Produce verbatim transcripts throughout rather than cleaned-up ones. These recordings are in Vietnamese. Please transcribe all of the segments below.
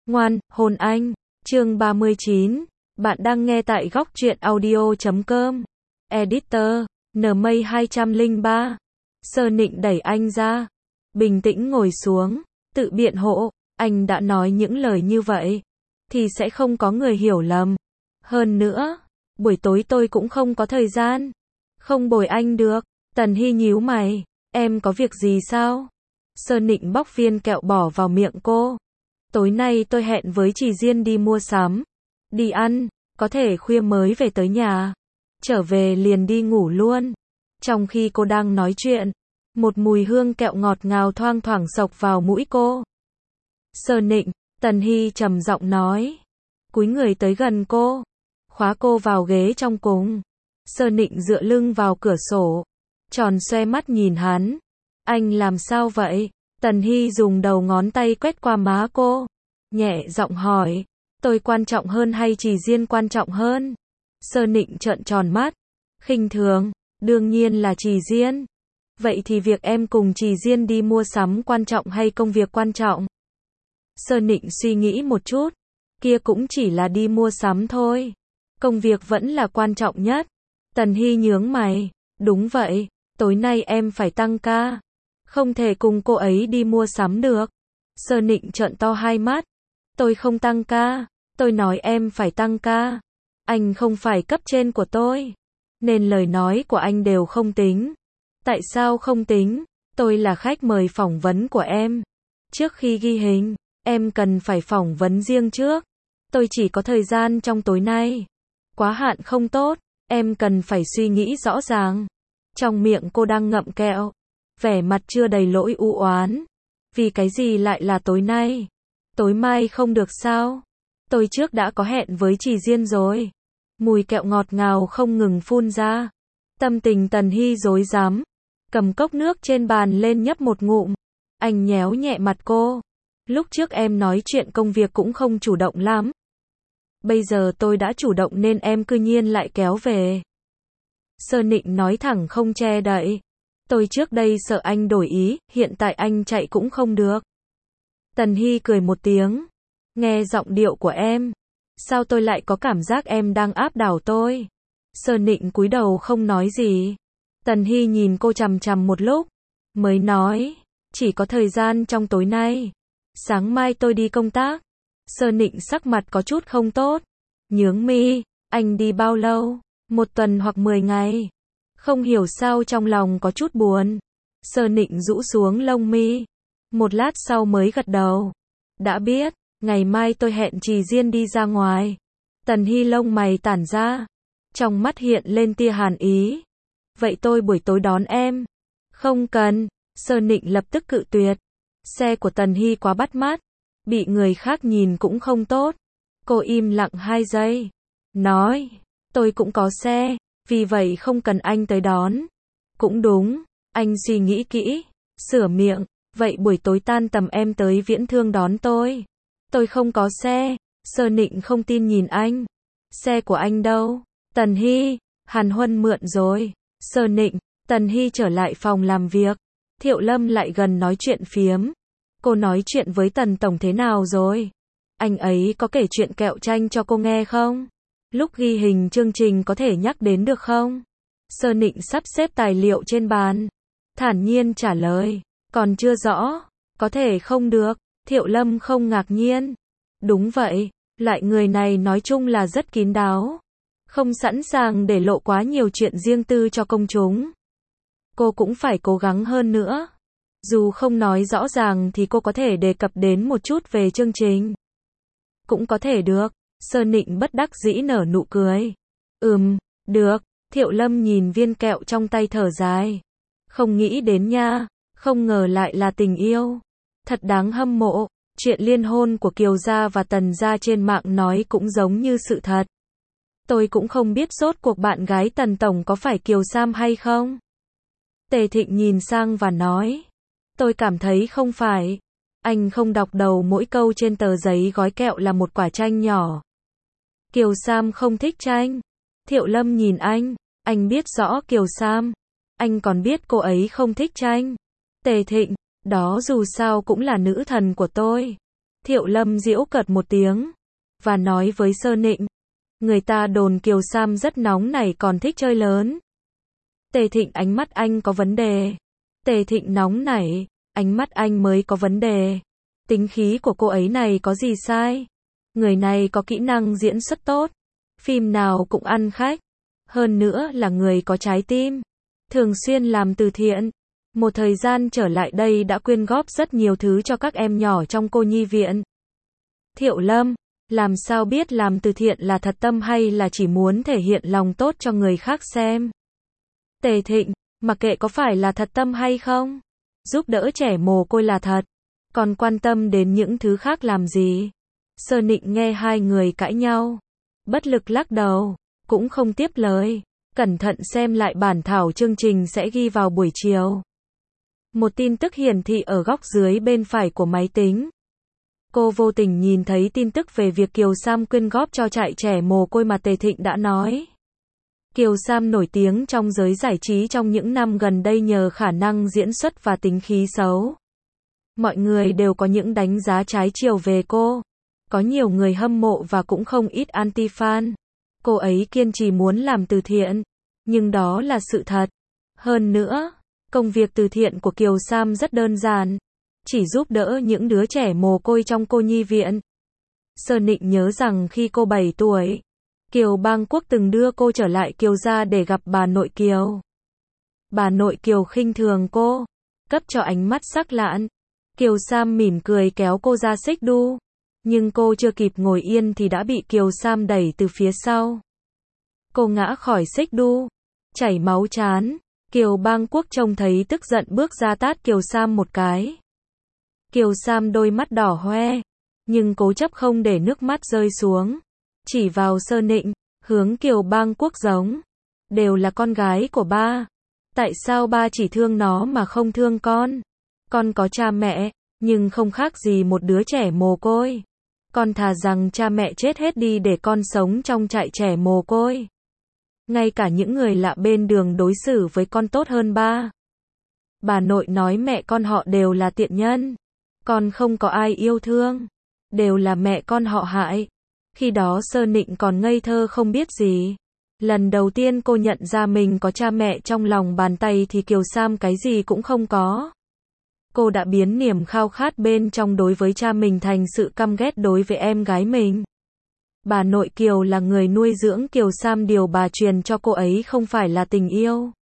Ngoan, hôn anh. Chương ba mươi chín. Bạn đang nghe tại góc truyện audio chấm com. Editor, N Mây hai không ba. Sơ Nịnh đẩy anh ra. Bình tĩnh ngồi xuống, tự biện hộ, anh đã nói những lời như vậy, thì sẽ không có người hiểu lầm. Hơn nữa, buổi tối tôi cũng không có thời gian. Không bồi anh được. Tần Hy nhíu mày. Em có việc gì sao? Sơ Nịnh bóc viên kẹo bỏ vào miệng cô. Tối nay tôi hẹn với chị Diên đi mua sắm. Đi ăn, có thể khuya mới về tới nhà. Trở về liền đi ngủ luôn. Trong khi cô đang nói chuyện, một mùi hương kẹo ngọt ngào thoang thoảng xộc vào mũi cô. Sơ Nịnh, Tần Hy trầm giọng nói. Cúi người tới gần cô, khóa cô vào ghế trong cùng. Sơ Nịnh dựa lưng vào cửa sổ, tròn xoe mắt nhìn hắn. Anh làm sao vậy? Tần Hy dùng đầu ngón tay quét qua má cô, nhẹ giọng hỏi. Tôi quan trọng hơn hay chị Diên quan trọng hơn? Sơ Nịnh trợn tròn mắt, khinh thường. Đương nhiên là chị Diên. Vậy thì việc em cùng chị Diên đi mua sắm quan trọng hay công việc quan trọng? Sơ Nịnh suy nghĩ một chút. Kia cũng chỉ là đi mua sắm thôi. Công việc vẫn là quan trọng nhất. Tần Hy nhướng mày. Đúng vậy, tối nay em phải tăng ca. Không thể cùng cô ấy đi mua sắm được. Sơ Nịnh trợn to hai mắt. Tôi không tăng ca. Tôi nói em phải tăng ca. Anh không phải cấp trên của tôi, nên lời nói của anh đều không tính. Tại sao không tính? Tôi là khách mời phỏng vấn của em. Trước khi ghi hình, em cần phải phỏng vấn riêng trước. Tôi chỉ có thời gian trong tối nay. Quá hạn không tốt, em cần phải suy nghĩ rõ ràng. Trong miệng cô đang ngậm kẹo, vẻ mặt chưa đầy lỗi u oán. Vì cái gì lại là tối nay? Tối mai không được sao? Tôi trước đã có hẹn với chị Diên rồi. Mùi kẹo ngọt ngào không ngừng phun ra. Tâm tình Tần Hy rối rắm, cầm cốc nước trên bàn lên nhấp một ngụm. Anh nhéo nhẹ mặt cô. Lúc trước em nói chuyện công việc cũng không chủ động lắm. Bây giờ tôi đã chủ động nên em cư nhiên lại kéo về. Sơ Nịnh nói thẳng không che đậy. Tôi trước đây sợ anh đổi ý, hiện tại anh chạy cũng không được. Tần Hy cười một tiếng. Nghe giọng điệu của em, sao tôi lại có cảm giác em đang áp đảo tôi? Sơ Nịnh cúi đầu không nói gì. Tần Hy nhìn cô chằm chằm một lúc, mới nói, chỉ có thời gian trong tối nay. Sáng mai tôi đi công tác. Sơ Nịnh sắc mặt có chút không tốt. Nhướng mi, anh đi bao lâu? Một tuần hoặc mười ngày. Không hiểu sao trong lòng có chút buồn. Sơ Nịnh rũ xuống lông mi. Một lát sau mới gật đầu. Đã biết, ngày mai tôi hẹn chị Diên đi ra ngoài. Tần Hy lông mày tản ra, trong mắt hiện lên tia hàn ý. Vậy tôi buổi tối đón em. Không cần. Sơ Nịnh lập tức cự tuyệt. Xe của Tần Hy quá bắt mắt, bị người khác nhìn cũng không tốt. Cô im lặng hai giây, nói, tôi cũng có xe, vì vậy không cần anh tới đón. Cũng đúng, anh suy nghĩ kỹ, sửa miệng, vậy buổi tối tan tầm em tới Viễn Thương đón tôi. Tôi không có xe. Sơ Nịnh không tin nhìn anh. Xe của anh đâu? Tần Hy, Hàn Huân mượn rồi. Sơ Nịnh, Tần Hy trở lại phòng làm việc. Thiệu Lâm lại gần nói chuyện phiếm. Cô nói chuyện với Tần Tổng thế nào rồi? Anh ấy có kể chuyện kẹo chanh cho cô nghe không? Lúc ghi hình chương trình có thể nhắc đến được không? Sơ Nịnh sắp xếp tài liệu trên bàn, thản nhiên trả lời. Còn chưa rõ, có thể không được. Thiệu Lâm không ngạc nhiên. Đúng vậy, loại người này nói chung là rất kín đáo, không sẵn sàng để lộ quá nhiều chuyện riêng tư cho công chúng. Cô cũng phải cố gắng hơn nữa. Dù không nói rõ ràng thì cô có thể đề cập đến một chút về chương trình. Cũng có thể được. Sơ Nịnh bất đắc dĩ nở nụ cười. Ừm, được. Thiệu Lâm nhìn viên kẹo trong tay thở dài. Không nghĩ đến nha, không ngờ lại là tình yêu. Thật đáng hâm mộ. Chuyện liên hôn của Kiều Gia và Tần Gia trên mạng nói cũng giống như sự thật. Tôi cũng không biết rốt cuộc bạn gái Tần Tổng có phải Kiều Sam hay không. Tề Thịnh nhìn sang và nói. Tôi cảm thấy không phải. Anh không đọc đầu mỗi câu trên tờ giấy gói kẹo là một quả chanh nhỏ. Kiều Sam không thích chanh. Thiệu Lâm nhìn anh. Anh biết rõ Kiều Sam. Anh còn biết cô ấy không thích chanh. Tề Thịnh. Đó dù sao cũng là nữ thần của tôi. Thiệu Lâm giễu cợt một tiếng, và nói với Sơ Nịnh, người ta đồn Kiều Sam rất nóng nảy còn thích chơi lớn. Tề Thịnh ánh mắt anh có vấn đề. Tề Thịnh nóng nảy, ánh mắt anh mới có vấn đề. Tính khí của cô ấy này có gì sai? Người này có kỹ năng diễn xuất tốt, phim nào cũng ăn khách, hơn nữa là người có trái tim, thường xuyên làm từ thiện. Một thời gian trở lại đây đã quyên góp rất nhiều thứ cho các em nhỏ trong cô nhi viện. Thiệu Lâm, làm sao biết làm từ thiện là thật tâm hay là chỉ muốn thể hiện lòng tốt cho người khác xem? Tề Thịnh, mặc kệ có phải là thật tâm hay không, giúp đỡ trẻ mồ côi là thật, còn quan tâm đến những thứ khác làm gì? Sơ Nịnh nghe hai người cãi nhau, bất lực lắc đầu, cũng không tiếp lời, cẩn thận xem lại bản thảo chương trình sẽ ghi vào buổi chiều. Một tin tức hiển thị ở góc dưới bên phải của máy tính. Cô vô tình nhìn thấy tin tức về việc Kiều Sam quyên góp cho trại trẻ mồ côi mà Tề Thịnh đã nói. Kiều Sam nổi tiếng trong giới giải trí trong những năm gần đây nhờ khả năng diễn xuất và tính khí xấu. Mọi người đều có những đánh giá trái chiều về cô. Có nhiều người hâm mộ và cũng không ít anti-fan. Cô ấy kiên trì muốn làm từ thiện, nhưng đó là sự thật. Hơn nữa, công việc từ thiện của Kiều Sam rất đơn giản, chỉ giúp đỡ những đứa trẻ mồ côi trong cô nhi viện. Sơ Nịnh nhớ rằng khi cô bảy tuổi, Kiều Bang Quốc từng đưa cô trở lại Kiều gia để gặp bà nội Kiều. Bà nội Kiều khinh thường cô, cấp cho ánh mắt sắc lạn. Kiều Sam mỉm cười kéo cô ra xích đu, nhưng cô chưa kịp ngồi yên thì đã bị Kiều Sam đẩy từ phía sau. Cô ngã khỏi xích đu, chảy máu trán. Kiều Bang Quốc trông thấy tức giận bước ra tát Kiều Sam một cái. Kiều Sam đôi mắt đỏ hoe, nhưng cố chấp không để nước mắt rơi xuống, chỉ vào Sơ Nịnh, hướng Kiều Bang Quốc giống. Đều là con gái của ba. Tại sao ba chỉ thương nó mà không thương con? Con có cha mẹ, nhưng không khác gì một đứa trẻ mồ côi. Con thà rằng cha mẹ chết hết đi để con sống trong trại trẻ mồ côi. Ngay cả những người lạ bên đường đối xử với con tốt hơn ba. Bà nội nói mẹ con họ đều là tiện nhân. Con không có ai yêu thương. Đều là mẹ con họ hại. Khi đó Sơ Nịnh còn ngây thơ không biết gì. Lần đầu tiên cô nhận ra mình có cha mẹ trong lòng bàn tay thì Kiều Sam cái gì cũng không có. Cô đã biến niềm khao khát bên trong đối với cha mình thành sự căm ghét đối với em gái mình. Bà nội Kiều là người nuôi dưỡng Kiều Sam, điều bà truyền cho cô ấy không phải là tình yêu,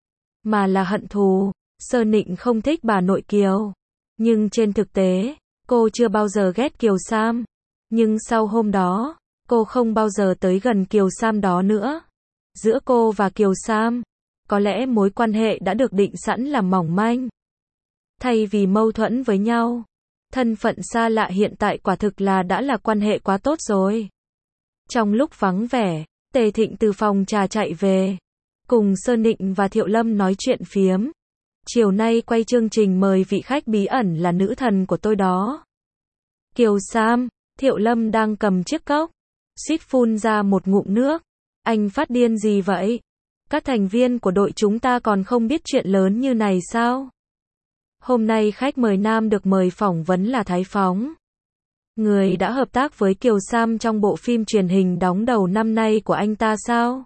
mà là hận thù. Sơ Nịnh không thích bà nội Kiều, nhưng trên thực tế, cô chưa bao giờ ghét Kiều Sam. Nhưng sau hôm đó, cô không bao giờ tới gần Kiều Sam đó nữa. Giữa cô và Kiều Sam, có lẽ mối quan hệ đã được định sẵn là mỏng manh. Thay vì mâu thuẫn với nhau, thân phận xa lạ hiện tại quả thực là đã là quan hệ quá tốt rồi. Trong lúc vắng vẻ, Tề Thịnh từ phòng trà chạy về, cùng Sơ Nịnh và Thiệu Lâm nói chuyện phiếm. Chiều nay quay chương trình mời vị khách bí ẩn là nữ thần của tôi đó. Kiều Sam, Thiệu Lâm đang cầm chiếc cốc, suýt phun ra một ngụm nước. Anh phát điên gì vậy? Các thành viên của đội chúng ta còn không biết chuyện lớn như này sao? Hôm nay khách mời nam được mời phỏng vấn là Thái Phóng, người đã hợp tác với Kiều Sam trong bộ phim truyền hình đóng đầu năm nay của anh ta sao?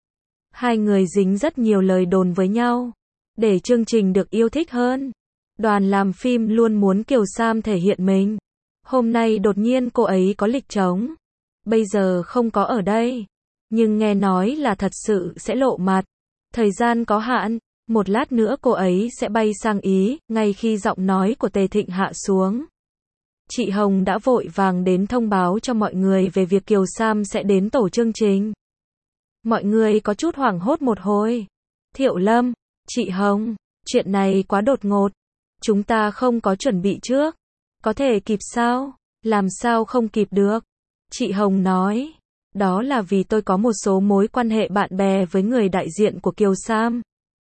Hai người dính rất nhiều lời đồn với nhau, để chương trình được yêu thích hơn. Đoàn làm phim luôn muốn Kiều Sam thể hiện mình. Hôm nay đột nhiên cô ấy có lịch trống, bây giờ không có ở đây, nhưng nghe nói là thật sự sẽ lộ mặt. Thời gian có hạn, một lát nữa cô ấy sẽ bay sang Ý. Ngay khi giọng nói của Tề Thịnh hạ xuống, chị Hồng đã vội vàng đến thông báo cho mọi người về việc Kiều Sam sẽ đến tổ chương trình. Mọi người có chút hoảng hốt một hồi. Thiệu Lâm, chị Hồng, chuyện này quá đột ngột, chúng ta không có chuẩn bị trước, có thể kịp sao? Làm sao không kịp được? Chị Hồng nói, đó là vì tôi có một số mối quan hệ bạn bè với người đại diện của Kiều Sam.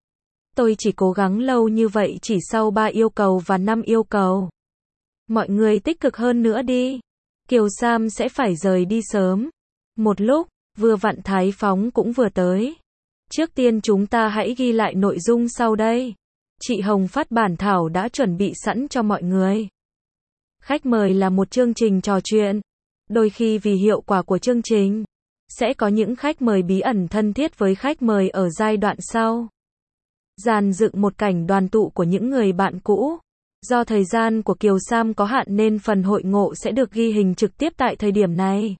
Tôi chỉ cố gắng lâu như vậy chỉ sau ba yêu cầu và năm yêu cầu. Mọi người tích cực hơn nữa đi. Kiều Sam sẽ phải rời đi sớm. Một lúc, vừa vặn Thái Phóng cũng vừa tới. Trước tiên chúng ta hãy ghi lại nội dung sau đây. Chị Hồng phát bản thảo đã chuẩn bị sẵn cho mọi người. Khách mời là một chương trình trò chuyện. Đôi khi vì hiệu quả của chương trình, sẽ có những khách mời bí ẩn thân thiết với khách mời ở giai đoạn sau. Dàn dựng một cảnh đoàn tụ của những người bạn cũ. Do thời gian của Kiều Sam có hạn nên phần hội ngộ sẽ được ghi hình trực tiếp tại thời điểm này.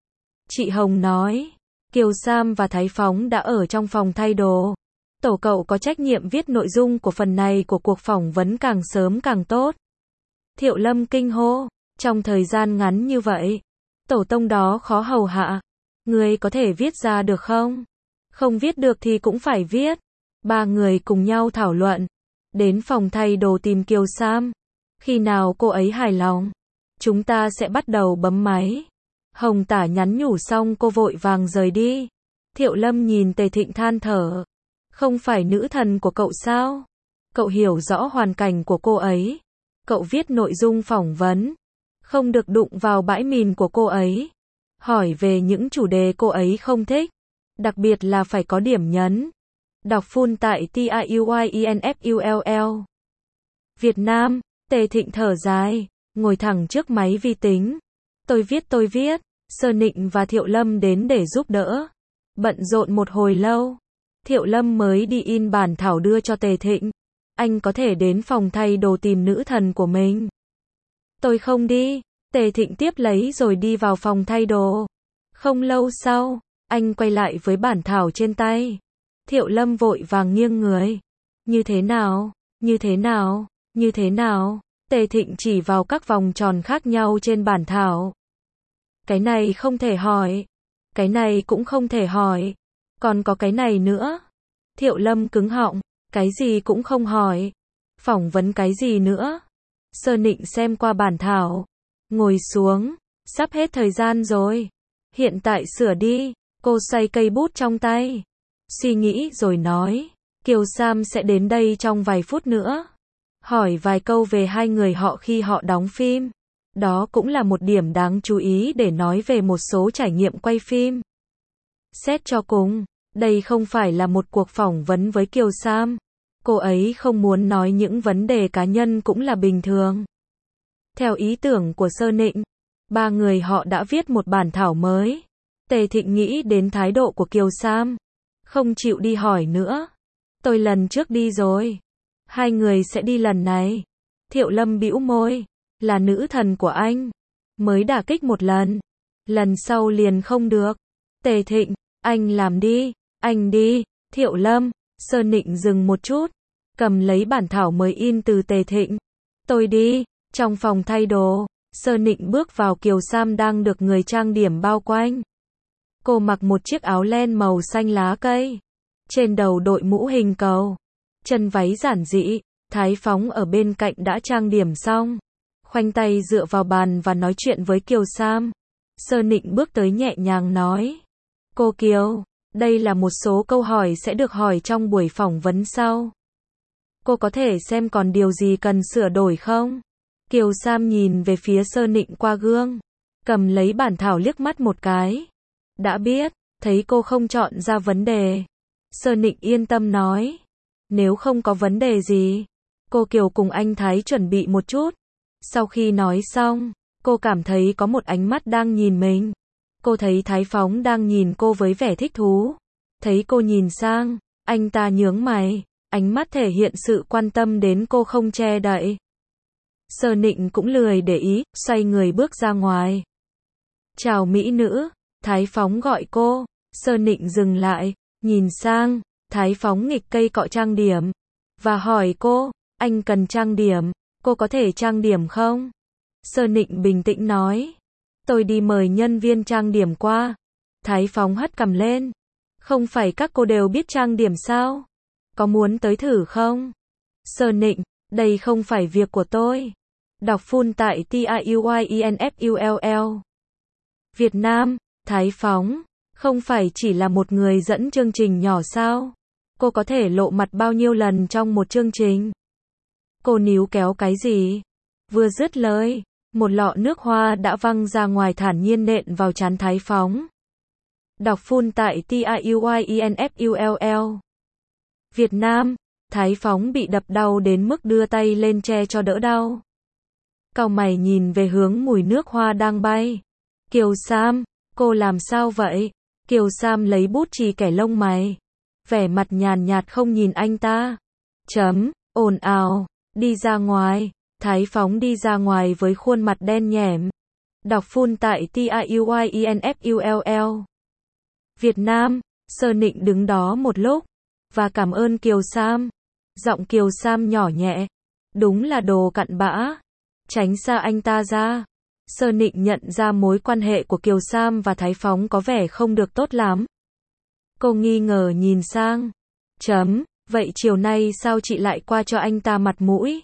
Chị Hồng nói, Kiều Sam và Thái Phóng đã ở trong phòng thay đồ. Tổ cậu có trách nhiệm viết nội dung của phần này của cuộc phỏng vấn càng sớm càng tốt. Thiệu Lâm kinh hô, trong thời gian ngắn như vậy, tổ tông đó khó hầu hạ. Người có thể viết ra được không? Không viết được thì cũng phải viết. Ba người cùng nhau thảo luận. Đến phòng thay đồ tìm Kiều Sam. Khi nào cô ấy hài lòng, chúng ta sẽ bắt đầu bấm máy. Hồng Tả nhắn nhủ xong cô vội vàng rời đi. Thiệu Lâm nhìn Tề Thịnh than thở. Không phải nữ thần của cậu sao? Cậu hiểu rõ hoàn cảnh của cô ấy. Cậu viết nội dung phỏng vấn. Không được đụng vào bãi mìn của cô ấy. Hỏi về những chủ đề cô ấy không thích. Đặc biệt là phải có điểm nhấn. Đọc full tại T I U Y E N F U L L. Việt Nam, Tề Thịnh thở dài, ngồi thẳng trước máy vi tính. Tôi viết tôi viết. Sơ Nịnh và Thiệu Lâm đến để giúp đỡ. Bận rộn một hồi lâu. Thiệu Lâm mới đi in bản thảo đưa cho Tề Thịnh. Anh có thể đến phòng thay đồ tìm nữ thần của mình. Tôi không đi. Tề Thịnh tiếp lấy rồi đi vào phòng thay đồ. Không lâu sau, anh quay lại với bản thảo trên tay. Thiệu Lâm vội vàng nghiêng người. Như thế nào? Như thế nào? Như thế nào? Tề Thịnh chỉ vào các vòng tròn khác nhau trên bản thảo. Cái này không thể hỏi. Cái này cũng không thể hỏi. Còn có cái này nữa. Thiệu Lâm cứng họng. Cái gì cũng không hỏi. Phỏng vấn cái gì nữa? Sơ Nịnh xem qua bản thảo. Ngồi xuống. Sắp hết thời gian rồi. Hiện tại sửa đi. Cô xoay cây bút trong tay. Suy nghĩ rồi nói. Kiều Sam sẽ đến đây trong vài phút nữa. Hỏi vài câu về hai người họ khi họ đóng phim. Đó cũng là một điểm đáng chú ý để nói về một số trải nghiệm quay phim. Xét cho cùng, đây không phải là một cuộc phỏng vấn với Kiều Sam. Cô ấy không muốn nói những vấn đề cá nhân cũng là bình thường. Theo ý tưởng của Sơ Nịnh, ba người họ đã viết một bản thảo mới. Tề Thịnh nghĩ đến thái độ của Kiều Sam. Không chịu đi hỏi nữa. Tôi lần trước đi rồi. Hai người sẽ đi lần này. Thiệu Lâm bĩu môi. Là nữ thần của anh. Mới đả kích một lần. Lần sau liền không được. Tề Thịnh, anh làm đi. Anh đi. Thiệu Lâm. Sơ Nịnh dừng một chút. Cầm lấy bản thảo mới in từ Tề Thịnh. Tôi đi. Trong phòng thay đồ, Sơ Nịnh bước vào. Kiều Sam đang được người trang điểm bao quanh. Cô mặc một chiếc áo len màu xanh lá cây. Trên đầu đội mũ hình cầu. Chân váy giản dị. Thái Phóng ở bên cạnh đã trang điểm xong. Khoanh tay dựa vào bàn và nói chuyện với Kiều Sam. Sơ Nịnh bước tới nhẹ nhàng nói. Cô Kiều, đây là một số câu hỏi sẽ được hỏi trong buổi phỏng vấn sau. Cô có thể xem còn điều gì cần sửa đổi không? Kiều Sam nhìn về phía Sơ Nịnh qua gương. Cầm lấy bản thảo liếc mắt một cái. Đã biết, thấy cô không chọn ra vấn đề. Sơ Nịnh yên tâm nói. Nếu không có vấn đề gì, cô Kiều cùng anh Thái chuẩn bị một chút. Sau khi nói xong, cô cảm thấy có một ánh mắt đang nhìn mình. Cô thấy Thái Phóng đang nhìn cô với vẻ thích thú. Thấy cô nhìn sang, anh ta nhướng mày. Ánh mắt thể hiện sự quan tâm đến cô không che đậy. Sơ Nịnh cũng lười để ý, xoay người bước ra ngoài. Chào mỹ nữ, Thái Phóng gọi cô. Sơ Nịnh dừng lại, nhìn sang. Thái Phóng nghịch cây cọ trang điểm. Và hỏi cô, anh cần trang điểm, cô có thể trang điểm không? Sơ Nịnh bình tĩnh nói. Tôi đi mời nhân viên trang điểm qua. Thái Phóng hất cằm lên. Không phải các cô đều biết trang điểm sao? Có muốn tới thử không? Sơ Nịnh, đây không phải việc của tôi. Đọc full tại T I U Y E N F U L L. Việt Nam, Thái Phóng, không phải chỉ là một người dẫn chương trình nhỏ sao? Cô có thể lộ mặt bao nhiêu lần trong một chương trình? Cô níu kéo cái gì? Vừa dứt lời, một lọ nước hoa đã văng ra ngoài thản nhiên nện vào trán Thái Phóng. Đọc full tại T I U Y E N F U L L. Việt Nam, Thái Phóng bị đập đau đến mức đưa tay lên che cho đỡ đau. cau mày nhìn về hướng mùi nước hoa đang bay. Kiều Sam, cô làm sao vậy? Kiều Sam lấy bút chì kẻ lông mày. Vẻ mặt nhàn nhạt không nhìn anh ta. Chấm, ồn ào, đi ra ngoài. Thái Phóng đi ra ngoài với khuôn mặt đen nhẻm. Đọc full tại T I U Y E N F U L L. Việt Nam, Sơ Nịnh đứng đó một lúc. Và cảm ơn Kiều Sam. Giọng Kiều Sam nhỏ nhẹ. Đúng là đồ cặn bã. Tránh xa anh ta ra. Sơ Nịnh nhận ra mối quan hệ của Kiều Sam và Thái Phóng có vẻ không được tốt lắm. Cô nghi ngờ nhìn sang. Chấm, vậy chiều nay sao chị lại qua cho anh ta mặt mũi?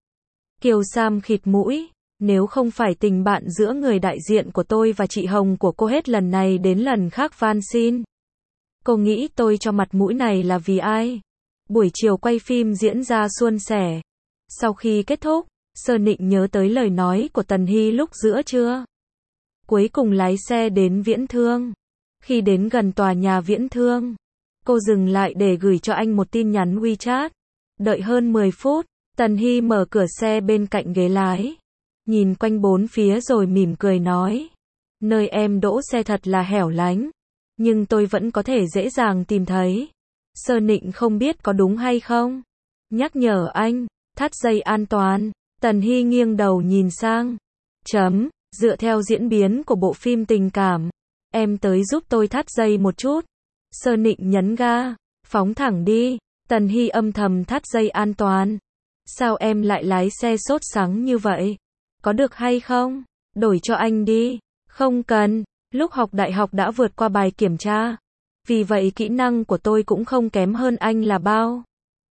Kiều Sam khịt mũi. Nếu không phải tình bạn giữa người đại diện của tôi và chị Hồng của cô hết lần này đến lần khác van xin. Cô nghĩ tôi cho mặt mũi này là vì ai? Buổi chiều quay phim diễn ra suôn sẻ. Sau khi kết thúc, Sơ Nịnh nhớ tới lời nói của Tần Hy lúc giữa trưa. Cuối cùng lái xe đến Viễn Thương. Khi đến gần tòa nhà Viễn Thương, cô dừng lại để gửi cho anh một tin nhắn WeChat. Đợi hơn mười phút, Tần Hy mở cửa xe bên cạnh ghế lái. Nhìn quanh bốn phía rồi mỉm cười nói. Nơi em đỗ xe thật là hẻo lánh. Nhưng tôi vẫn có thể dễ dàng tìm thấy. Sơ Nịnh không biết có đúng hay không. Nhắc nhở anh, thắt dây an toàn. Tần Hy nghiêng đầu nhìn sang. Chấm, dựa theo diễn biến của bộ phim tình cảm. Em tới giúp tôi thắt dây một chút. Sơ Nịnh nhấn ga. Phóng thẳng đi. Tần Hy âm thầm thắt dây an toàn. Sao em lại lái xe sốt sắng như vậy? Có được hay không? Đổi cho anh đi. Không cần. Lúc học đại học đã vượt qua bài kiểm tra. Vì vậy kỹ năng của tôi cũng không kém hơn anh là bao.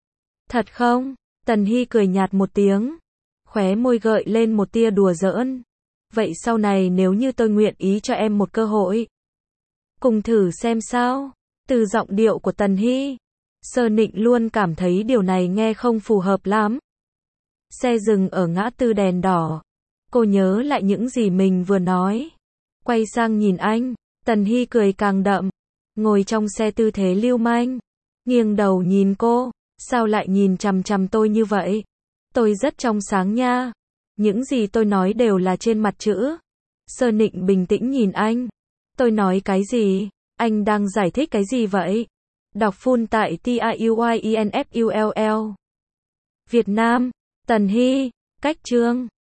Thật không? Tần Hy cười nhạt một tiếng. Khóe môi gợi lên một tia đùa giỡn. Vậy sau này nếu như tôi nguyện ý cho em một cơ hội, cùng thử xem sao. Từ giọng điệu của Tần Hy, Sơ Nịnh luôn cảm thấy điều này nghe không phù hợp lắm. Xe dừng ở ngã tư đèn đỏ. Cô nhớ lại những gì mình vừa nói. Quay sang nhìn anh, Tần Hy cười càng đậm. Ngồi trong xe tư thế lưu manh. Nghiêng đầu nhìn cô. Sao lại nhìn chằm chằm tôi như vậy? Tôi rất trong sáng nha. Những gì tôi nói đều là trên mặt chữ. Sơ Nịnh bình tĩnh nhìn anh. Tôi nói cái gì? Anh đang giải thích cái gì vậy? Đọc full tại T I U Y E N F U L L. Việt Nam, Tần Hy, cách chương.